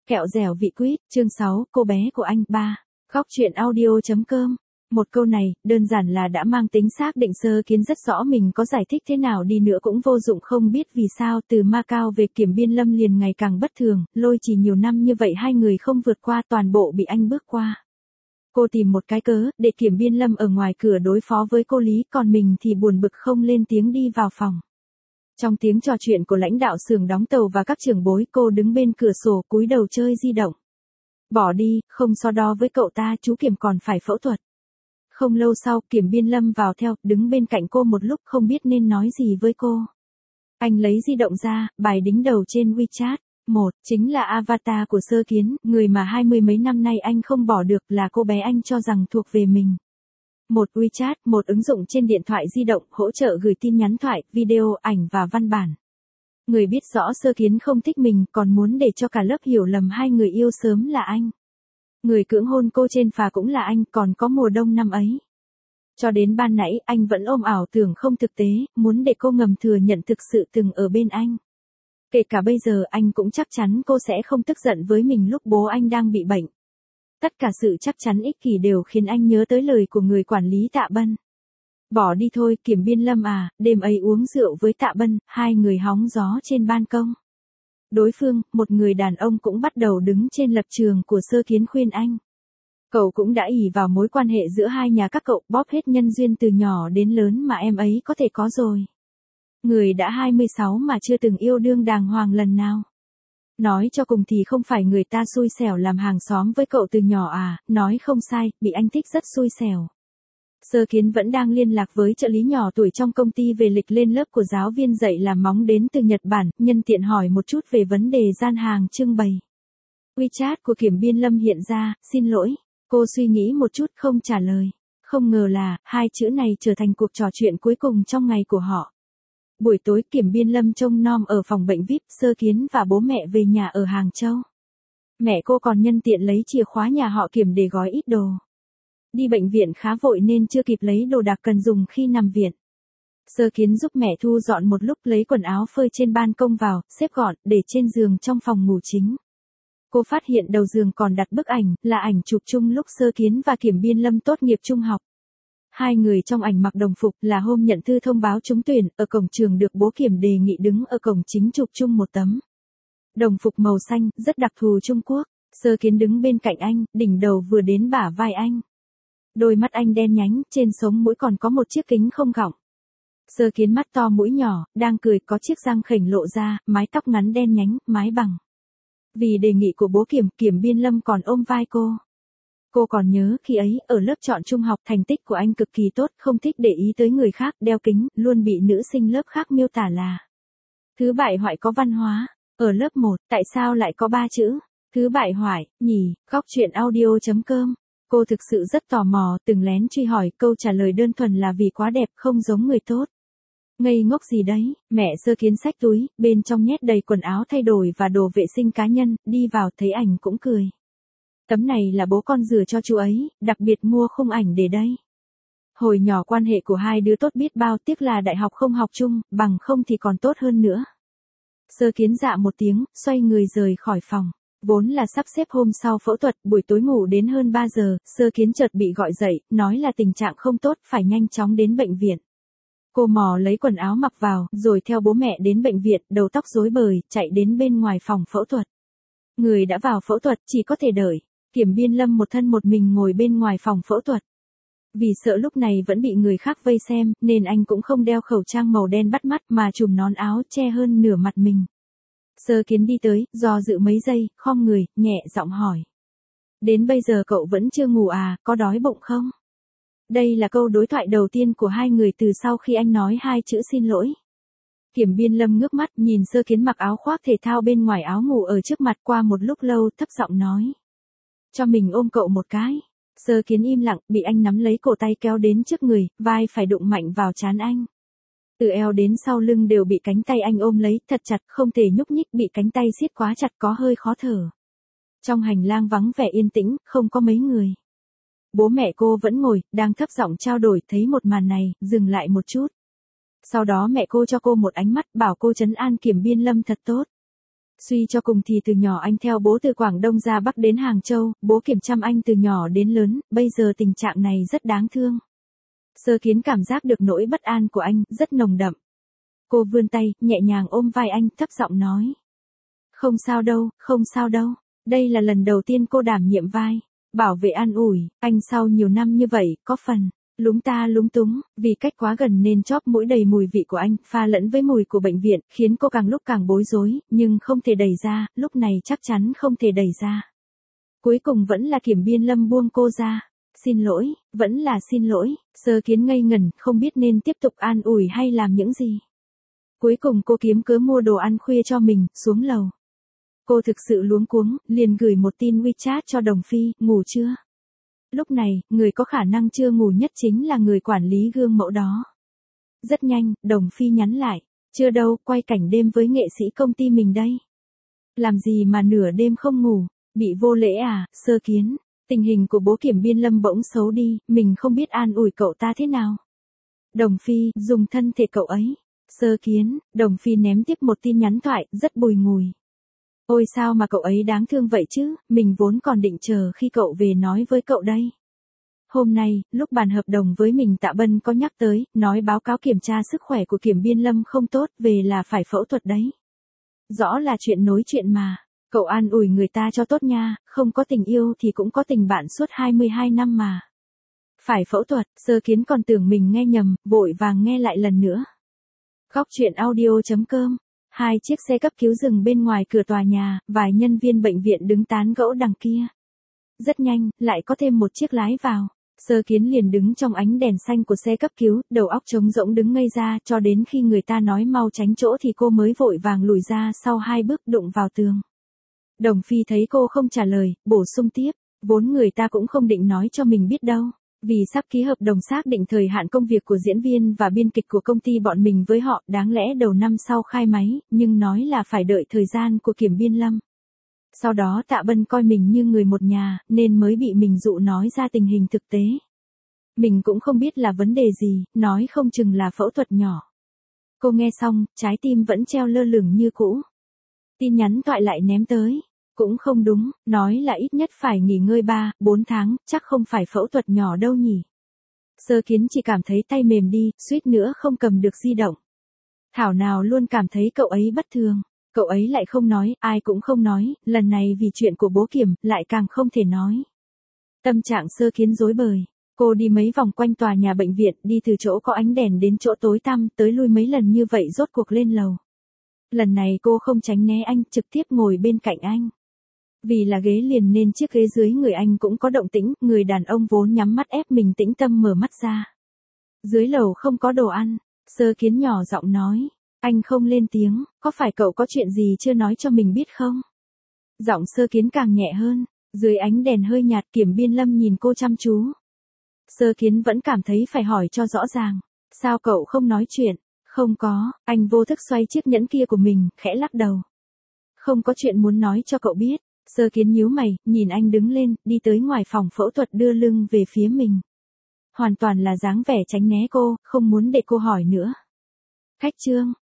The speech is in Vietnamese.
Kẹo dẻo vị quýt, chương 6, cô bé của anh 3. Góc truyện audio.com. Một câu này, đơn giản là đã mang tính xác định. Sơ Kiến rất rõ mình có giải thích thế nào đi nữa cũng vô dụng, không biết vì sao từ Macau về Kiểm Biên Lâm liền ngày càng bất thường, lôi chỉ nhiều năm như vậy hai người không vượt qua, toàn bộ bị anh bước qua. Cô tìm một cái cớ, để Kiểm Biên Lâm ở ngoài cửa đối phó với cô Lý, còn mình thì buồn bực không lên tiếng đi vào phòng. Trong tiếng trò chuyện của lãnh đạo xưởng đóng tàu và các trưởng bối, cô đứng bên cửa sổ cúi đầu chơi di động. Bỏ đi, không so đo với cậu ta, chú Kiểm còn phải phẫu thuật. Không lâu sau, Kiểm Biên Lâm vào theo, đứng bên cạnh cô một lúc không biết nên nói gì với cô. Anh lấy di động ra, bài đính đầu trên WeChat. Một, chính là avatar của Sơ Kiến, người mà 20 mấy năm nay anh không bỏ được, là cô bé anh cho rằng thuộc về mình. Một WeChat, một ứng dụng trên điện thoại di động, hỗ trợ gửi tin nhắn thoại, video, ảnh và văn bản. Người biết rõ Sơ Kiến không thích mình, còn muốn để cho cả lớp hiểu lầm hai người yêu sớm là anh. Người cưỡng hôn cô trên phà cũng là anh, còn có mùa đông năm ấy. Cho đến ban nãy, anh vẫn ôm ảo tưởng không thực tế, muốn để cô ngầm thừa nhận thực sự từng ở bên anh. Kể cả bây giờ anh cũng chắc chắn cô sẽ không tức giận với mình lúc bố anh đang bị bệnh. Tất cả sự chắc chắn ích kỷ đều khiến anh nhớ tới lời của người quản lý Tạ Bân. Bỏ đi thôi Kiểm Biên Lâm à, đêm ấy uống rượu với Tạ Bân, hai người hóng gió trên ban công. Đối phương, một người đàn ông cũng bắt đầu đứng trên lập trường của Sơ Kiến khuyên anh. Cậu cũng đã ỷ vào mối quan hệ giữa hai nhà các cậu, bóp hết nhân duyên từ nhỏ đến lớn mà em ấy có thể có rồi. Người đã 26 mà chưa từng yêu đương đàng hoàng lần nào. Nói cho cùng thì không phải người ta xui xẻo làm hàng xóm với cậu từ nhỏ à, nói không sai, bị anh thích rất xui xẻo. Sơ Kiến vẫn đang liên lạc với trợ lý nhỏ tuổi trong công ty về lịch lên lớp của giáo viên dạy làm móng đến từ Nhật Bản, nhân tiện hỏi một chút về vấn đề gian hàng trưng bày. WeChat của Kiểm Biên Lâm hiện ra, xin lỗi. Cô suy nghĩ một chút không trả lời. Không ngờ là, hai chữ này trở thành cuộc trò chuyện cuối cùng trong ngày của họ. Buổi tối Kiểm Biên Lâm trông nom ở phòng bệnh VIP, Sơ Kiến và bố mẹ về nhà ở Hàng Châu. Mẹ cô còn nhân tiện lấy chìa khóa nhà họ Kiểm để gói ít đồ. Đi bệnh viện khá vội nên chưa kịp lấy đồ đạc cần dùng khi nằm viện. Sơ Kiến giúp mẹ thu dọn một lúc, lấy quần áo phơi trên ban công vào, xếp gọn, để trên giường trong phòng ngủ chính. Cô phát hiện đầu giường còn đặt bức ảnh, là ảnh chụp chung lúc Sơ Kiến và Kiểm Biên Lâm tốt nghiệp trung học. Hai người trong ảnh mặc đồng phục, là hôm nhận thư thông báo trúng tuyển, ở cổng trường được bố Kiểm đề nghị đứng ở cổng chính chụp chung một tấm. Đồng phục màu xanh, rất đặc thù Trung Quốc. Sơ Kiến đứng bên cạnh anh, đỉnh đầu vừa đến bả vai anh. Đôi mắt anh đen nhánh, trên sống mũi còn có một chiếc kính không gọng. Sơ Kiến mắt to mũi nhỏ, đang cười, có chiếc răng khểnh lộ ra, mái tóc ngắn đen nhánh, mái bằng. Vì đề nghị của bố Kiểm Biên Lâm còn ôm vai cô. Cô còn nhớ khi ấy, ở lớp chọn trung học, thành tích của anh cực kỳ tốt, không thích để ý tới người khác, đeo kính, luôn bị nữ sinh lớp khác miêu tả là thứ bại hoại có văn hóa. Ở lớp 1, tại sao lại có 3 chữ thứ bại hoại nhỉ? Góc truyện audio.com. Cô thực sự rất tò mò, từng lén truy hỏi, câu trả lời đơn thuần là vì quá đẹp, không giống người tốt. Ngây ngốc gì đấy, mẹ Sơ Kiến xách túi, bên trong nhét đầy quần áo thay đổi và đồ vệ sinh cá nhân, đi vào thấy ảnh cũng cười. Tấm này là bố con rửa cho chú ấy, đặc biệt mua khung ảnh để đây. Hồi nhỏ quan hệ của hai đứa tốt biết bao, tiếc là đại học không học chung, bằng không thì còn tốt hơn nữa. Sơ Kiến dạ một tiếng, xoay người rời khỏi phòng. Vốn là sắp xếp hôm sau phẫu thuật, buổi tối ngủ đến hơn 3 giờ, Sơ Kiến chợt bị gọi dậy, nói là tình trạng không tốt, phải nhanh chóng đến bệnh viện. Cô mò lấy quần áo mặc vào, rồi theo bố mẹ đến bệnh viện, đầu tóc rối bời, chạy đến bên ngoài phòng phẫu thuật. Người đã vào phẫu thuật, chỉ có thể đợi. Kiểm Biên Lâm một thân một mình ngồi bên ngoài phòng phẫu thuật. Vì sợ lúc này vẫn bị người khác vây xem, nên anh cũng không đeo khẩu trang màu đen bắt mắt mà trùm nón áo che hơn nửa mặt mình. Sơ Kiến đi tới, do dự mấy giây, khom người, nhẹ giọng hỏi. Đến bây giờ cậu vẫn chưa ngủ à, có đói bụng không? Đây là câu đối thoại đầu tiên của hai người từ sau khi anh nói hai chữ xin lỗi. Kiểm Biên Lâm ngước mắt nhìn Sơ Kiến mặc áo khoác thể thao bên ngoài áo ngủ ở trước mặt, qua một lúc lâu thấp giọng nói. Cho mình ôm cậu một cái. Sơ Kiến im lặng, bị anh nắm lấy cổ tay kéo đến trước người, vai phải đụng mạnh vào trán anh. Từ eo đến sau lưng đều bị cánh tay anh ôm lấy, thật chặt, không thể nhúc nhích, bị cánh tay siết quá chặt có hơi khó thở. Trong hành lang vắng vẻ yên tĩnh, không có mấy người. Bố mẹ cô vẫn ngồi, đang thấp giọng trao đổi, thấy một màn này, dừng lại một chút. Sau đó mẹ cô cho cô một ánh mắt, bảo cô trấn an Kiểm Biên Lâm thật tốt. Suy cho cùng thì từ nhỏ anh theo bố từ Quảng Đông ra Bắc đến Hàng Châu, bố kiểm chăm anh từ nhỏ đến lớn, bây giờ tình trạng này rất đáng thương. Sơ Kiến cảm giác được nỗi bất an của anh, rất nồng đậm. Cô vươn tay, nhẹ nhàng ôm vai anh, thấp giọng nói. Không sao đâu, không sao đâu. Đây là lần đầu tiên cô đảm nhiệm vai bảo vệ an ủi, anh sau nhiều năm như vậy, có phần lúng ta lúng túng, vì cách quá gần nên chóp mũi đầy mùi vị của anh, pha lẫn với mùi của bệnh viện, khiến cô càng lúc càng bối rối, nhưng không thể đẩy ra, lúc này chắc chắn không thể đẩy ra. Cuối cùng vẫn là Kiểm Biên Lâm buông cô ra. Xin lỗi, vẫn là xin lỗi, Sơ Kiến ngây ngẩn, không biết nên tiếp tục an ủi hay làm những gì. Cuối cùng cô kiếm cớ mua đồ ăn khuya cho mình, xuống lầu. Cô thực sự luống cuống, liền gửi một tin WeChat cho Đồng Phi, ngủ chưa? Lúc này, người có khả năng chưa ngủ nhất chính là người quản lý gương mẫu đó. Rất nhanh, Đồng Phi nhắn lại, chưa đâu, quay cảnh đêm với nghệ sĩ công ty mình đây. Làm gì mà nửa đêm không ngủ, bị vô lễ à, Sơ Kiến, tình hình của bố Kiểm Biên Lâm bỗng xấu đi, mình không biết an ủi cậu ta thế nào. Đồng Phi, dùng thân thể cậu ấy. Sơ Kiến, Đồng Phi ném tiếp một tin nhắn thoại, rất bùi ngùi. Ôi sao mà cậu ấy đáng thương vậy chứ, mình vốn còn định chờ khi cậu về nói với cậu đây. Hôm nay, lúc bàn hợp đồng với mình Tạ Bân có nhắc tới, nói báo cáo kiểm tra sức khỏe của Kiểm Biên Lâm không tốt, về là phải phẫu thuật đấy. Rõ là chuyện nối chuyện mà, cậu an ủi người ta cho tốt nha, không có tình yêu thì cũng có tình bạn suốt 22 năm mà. Phải phẫu thuật, Sơ Kiến còn tưởng mình nghe nhầm, vội vàng nghe lại lần nữa. Góc truyện audio.com. Hai chiếc xe cấp cứu dừng bên ngoài cửa tòa nhà, vài nhân viên bệnh viện đứng tán gẫu đằng kia. Rất nhanh, lại có thêm một chiếc lái vào. Sơ Kiến liền đứng trong ánh đèn xanh của xe cấp cứu, đầu óc trống rỗng đứng ngây ra, cho đến khi người ta nói mau tránh chỗ thì cô mới vội vàng lùi ra sau 2 bước đụng vào tường. Đồng Phi thấy cô không trả lời, bổ sung tiếp, vốn người ta cũng không định nói cho mình biết đâu. Vì sắp ký hợp đồng xác định thời hạn công việc của diễn viên và biên kịch của công ty bọn mình với họ, đáng lẽ đầu năm sau khai máy, nhưng nói là phải đợi thời gian của Kiểm Biên Lâm. Sau đó Tạ Bân coi mình như người một nhà, nên mới bị mình dụ nói ra tình hình thực tế. Mình cũng không biết là vấn đề gì, nói không chừng là phẫu thuật nhỏ. Cô nghe xong, trái tim vẫn treo lơ lửng như cũ. Tin nhắn thoại lại ném tới. Cũng không đúng, nói là ít nhất phải nghỉ ngơi 3-4 tháng, chắc không phải phẫu thuật nhỏ đâu nhỉ. Sơ Kiến chỉ cảm thấy tay mềm đi, suýt nữa không cầm được di động. Thảo nào luôn cảm thấy cậu ấy bất thường. Cậu ấy lại không nói, ai cũng không nói, lần này vì chuyện của bố Kiểm, lại càng không thể nói. Tâm trạng Sơ Kiến rối bời. Cô đi mấy vòng quanh tòa nhà bệnh viện, đi từ chỗ có ánh đèn đến chỗ tối tăm, tới lui mấy lần như vậy rốt cuộc lên lầu. Lần này cô không tránh né anh, trực tiếp ngồi bên cạnh anh. Vì là ghế liền nên chiếc ghế dưới người anh cũng có động tĩnh, người đàn ông vốn nhắm mắt ép mình tĩnh tâm mở mắt ra. Dưới lầu không có đồ ăn, Sơ Kiến nhỏ giọng nói, anh không lên tiếng, có phải cậu có chuyện gì chưa nói cho mình biết không? Giọng Sơ Kiến càng nhẹ hơn, dưới ánh đèn hơi nhạt Kiểm Biên Lâm nhìn cô chăm chú. Sơ Kiến vẫn cảm thấy phải hỏi cho rõ ràng, sao cậu không nói chuyện? Không có, anh vô thức xoay chiếc nhẫn kia của mình, khẽ lắc đầu. Không có chuyện muốn nói cho cậu biết. Sơ Kiến nhíu mày, nhìn anh đứng lên, đi tới ngoài phòng phẫu thuật đưa lưng về phía mình. Hoàn toàn là dáng vẻ tránh né cô, không muốn để cô hỏi nữa. Khách trương,